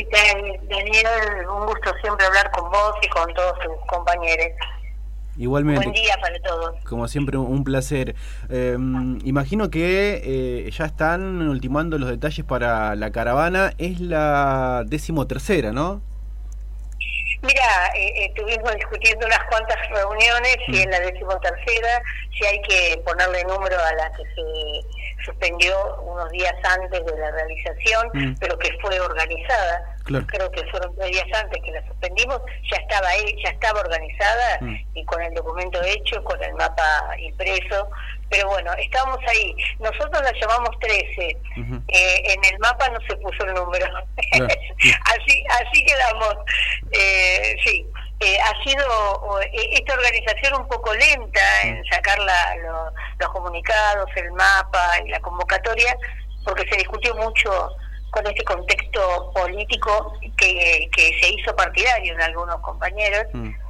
¿Qué tal, Daniel? Un gusto siempre hablar con vos y con todos tus compañeros. Igualmente. Buen día para todos. Como siempre, un placer. Imagino que ya están ultimando los detalles para la caravana. Es la 13ª, ¿no? Mira, estuvimos discutiendo unas cuantas reuniones y en la 13ª si hay que ponerle número a la que se suspendió unos días antes de la realización, pero que fue organizada. Claro. Creo que fueron 3 días antes que la suspendimos, ya estaba ahí, ya estaba organizada y con el documento hecho, con el mapa impreso, pero bueno, estábamos ahí. Nosotros la llamamos 13, en el mapa no se puso el número, claro. así quedamos. Sí, ha sido esta organización un poco lenta en sacar los comunicados, el mapa y la convocatoria, porque se discutió mucho con este contexto político que se hizo partidario en algunos compañeros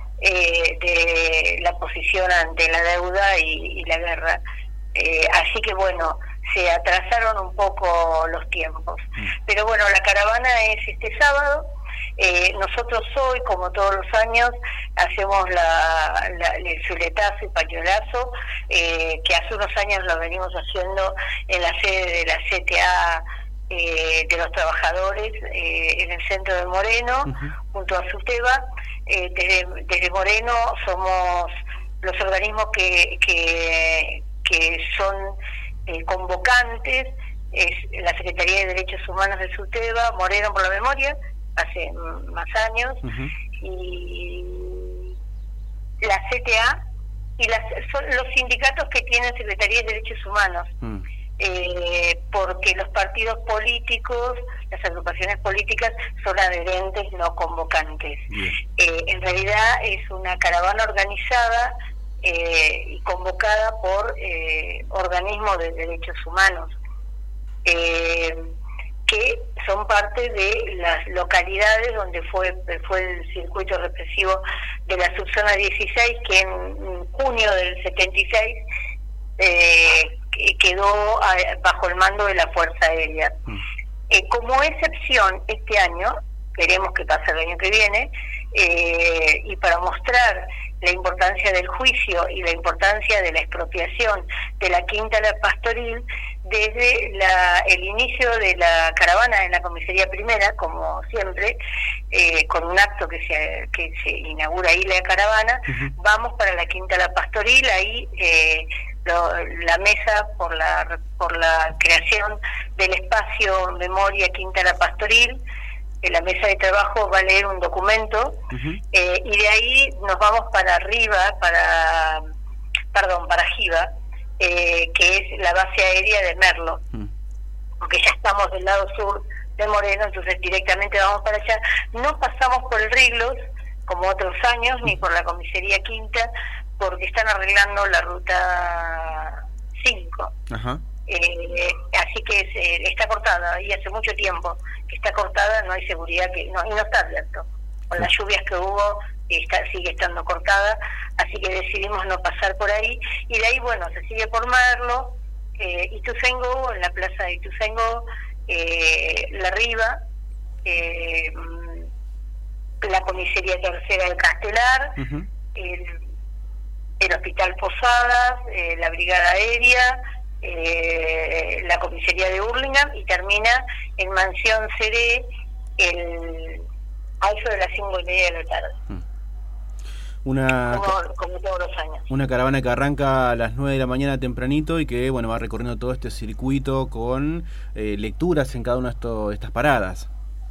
de la posición ante la deuda y la guerra. Así que bueno, se atrasaron un poco los tiempos. Pero bueno, la caravana es este sábado. Nosotros hoy, como todos los años, hacemos el chuletazo y pañuelazo, que hace unos años lo venimos haciendo en la sede de la CTA de los trabajadores en el centro de Moreno, junto a SUTEBA. Desde Moreno somos los organismos que son convocantes, es la Secretaría de Derechos Humanos de SUTEBA, Moreno por la Memoria, hace más años, y la CTA y son los sindicatos que tienen Secretaría de Derechos Humanos, porque los partidos políticos, las agrupaciones políticas son adherentes, no convocantes. En realidad es una caravana organizada y convocada por organismos de derechos humanos, que son parte de las localidades donde fue el circuito represivo de la subzona 16, que en junio del 76 quedó bajo el mando de la Fuerza Aérea. Como excepción, este año, veremos qué pasa el año que viene, y para mostrar la importancia del juicio y la importancia de la expropiación de la Quinta La Pastoril, desde el inicio de la caravana en la comisaría primera, como siempre, con un acto que se inaugura ahí la caravana, vamos para la Quinta La Pastoril, ahí la mesa por la creación del espacio Memoria Quinta La Pastoril, la mesa de trabajo va a leer un documento, y de ahí nos vamos para arriba, para Jiva, que es la base aérea de Merlo, porque ya estamos del lado sur de Moreno, entonces directamente vamos para allá. No pasamos por el Riglos, como otros años, ni por la comisaría quinta, porque están arreglando la ruta 5. Así que está cortada, y hace mucho tiempo que está cortada, no hay seguridad, y no está abierto. Con las lluvias que hubo, sigue estando cortada, así que decidimos no pasar por ahí, y de ahí, bueno, se sigue por Merlo, Ituzaingó, en la plaza de Ituzaingó, La Riva, la comisaría tercera del Castelar, el Hospital Posadas, la Brigada Aérea, la comisaría de Hurlingham, y termina en Mansión Seré a eso de las 5:30 de la tarde. Como todos los años. Una caravana que arranca a las 9 de la mañana tempranito y que va recorriendo todo este circuito con lecturas en cada una de estas paradas.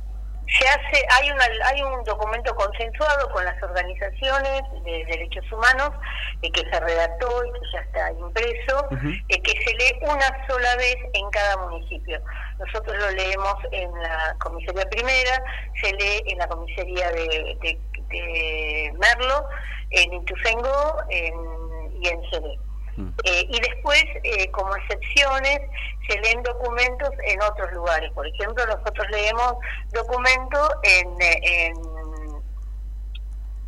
Hay un documento consensuado con las organizaciones de derechos humanos, que se redactó y que ya está impreso, que se lee una sola vez en cada municipio. Nosotros lo leemos en la comisaría primera, se lee en la comisaría de Merlo, en Ituzaingó y en Seré. Y después, como excepciones, se leen documentos en otros lugares. Por ejemplo, nosotros leemos documentos en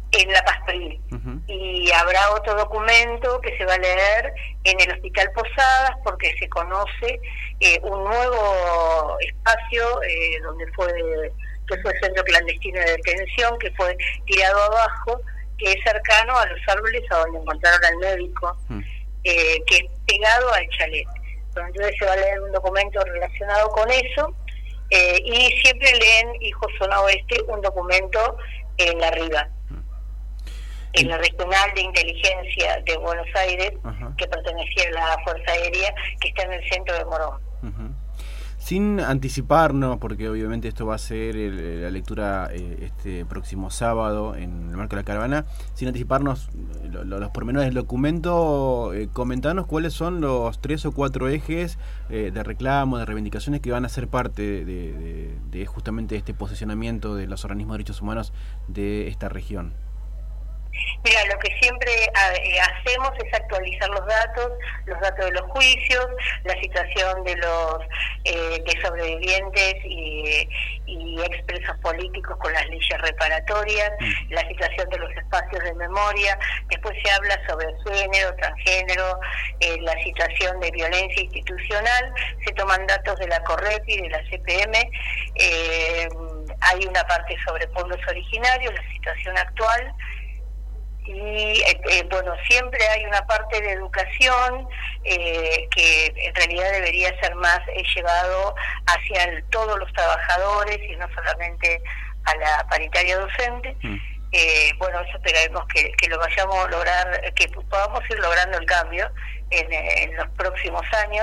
en la Pastoril. Y habrá otro documento que se va a leer en el Hospital Posadas, porque se conoce un nuevo espacio que fue centro clandestino de detención, que fue tirado abajo, que es cercano a los árboles a donde encontraron al médico, que es pegado al chalet. Entonces se va a leer un documento relacionado con eso, y siempre leen Hijo Zona Oeste un documento en la RIVA, en la Regional de Inteligencia de Buenos Aires, que pertenecía a la Fuerza Aérea, que está en el centro de Morón. Sin anticiparnos, porque obviamente esto va a ser la lectura este próximo sábado en el marco de la caravana, sin anticiparnos los pormenores del documento, comentanos cuáles son los 3 o 4 ejes de reclamo, de reivindicaciones que van a ser parte de justamente este posicionamiento de los organismos de derechos humanos de esta región. Mira, lo que siempre hacemos es actualizar los datos de los juicios, la situación de los de sobrevivientes y expresos políticos con las leyes reparatorias, la situación de los espacios de memoria. Después se habla sobre género, transgénero, la situación de violencia institucional. Se toman datos de la CORREPI, de la CPM. Hay una parte sobre pueblos originarios, la situación actual. Y bueno, siempre hay una parte de educación que en realidad debería ser más llevado hacia todos los trabajadores y no solamente a la paritaria docente. Bueno, eso esperemos que lo vayamos a lograr, que podamos ir logrando el cambio en los próximos años.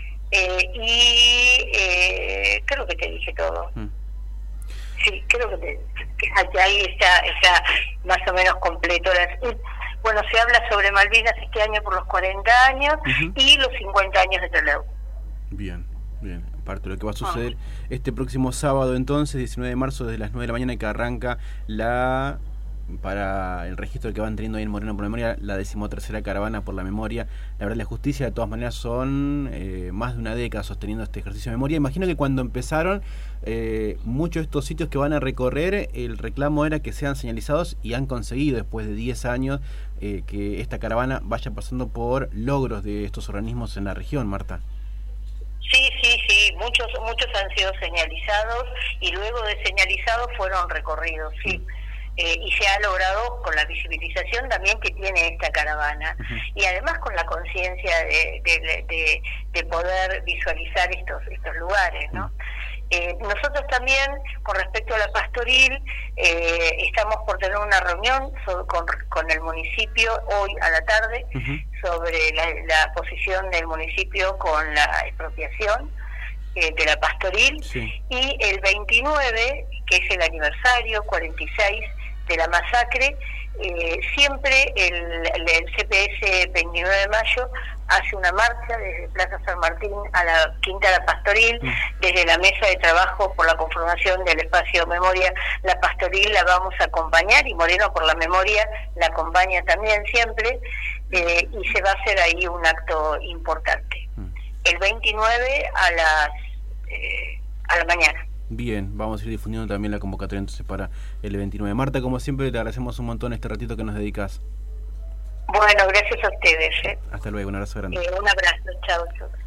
Creo que te dije todo. Sí, creo que ahí está más o menos completo. Bueno, se habla sobre Malvinas este año por los 40 años y los 50 años de Trelew. Bien. Aparte de lo que va a suceder este próximo sábado, entonces, 19 de marzo, desde las 9 de la mañana, que arranca para el registro que van teniendo ahí en Moreno por Memoria, la 13ª caravana por la memoria. La verdad, la justicia, de todas maneras, son más de una década sosteniendo este ejercicio de memoria. Imagino que cuando empezaron, muchos de estos sitios que van a recorrer, el reclamo era que sean señalizados, y han conseguido, después de 10 años, que esta caravana vaya pasando por logros de estos organismos en la región, Marta. Sí, muchos han sido señalizados, y luego de señalizados fueron recorridos, y se ha logrado con la visibilización también que tiene esta caravana, y además con la conciencia de poder visualizar estos lugares, ¿no? Nosotros también, con respecto a la Pastoril, estamos por tener una reunión con el municipio hoy a la tarde sobre la posición del municipio con la expropiación de la Pastoril, y el 29, que es el aniversario 46 de la masacre, siempre el CPS 29 de mayo hace una marcha desde Plaza San Martín a la Quinta de la Pastoril, desde la mesa de trabajo por la conformación del espacio de memoria. La Pastoril la vamos a acompañar, y Moreno por la Memoria la acompaña también siempre, y se va a hacer ahí un acto importante el 29 a la mañana. Bien, vamos a ir difundiendo también la convocatoria entonces para el 29. Marta, como siempre, te agradecemos un montón este ratito que nos dedicas. Bueno, gracias a ustedes. Hasta luego, un abrazo grande. Un abrazo, chao.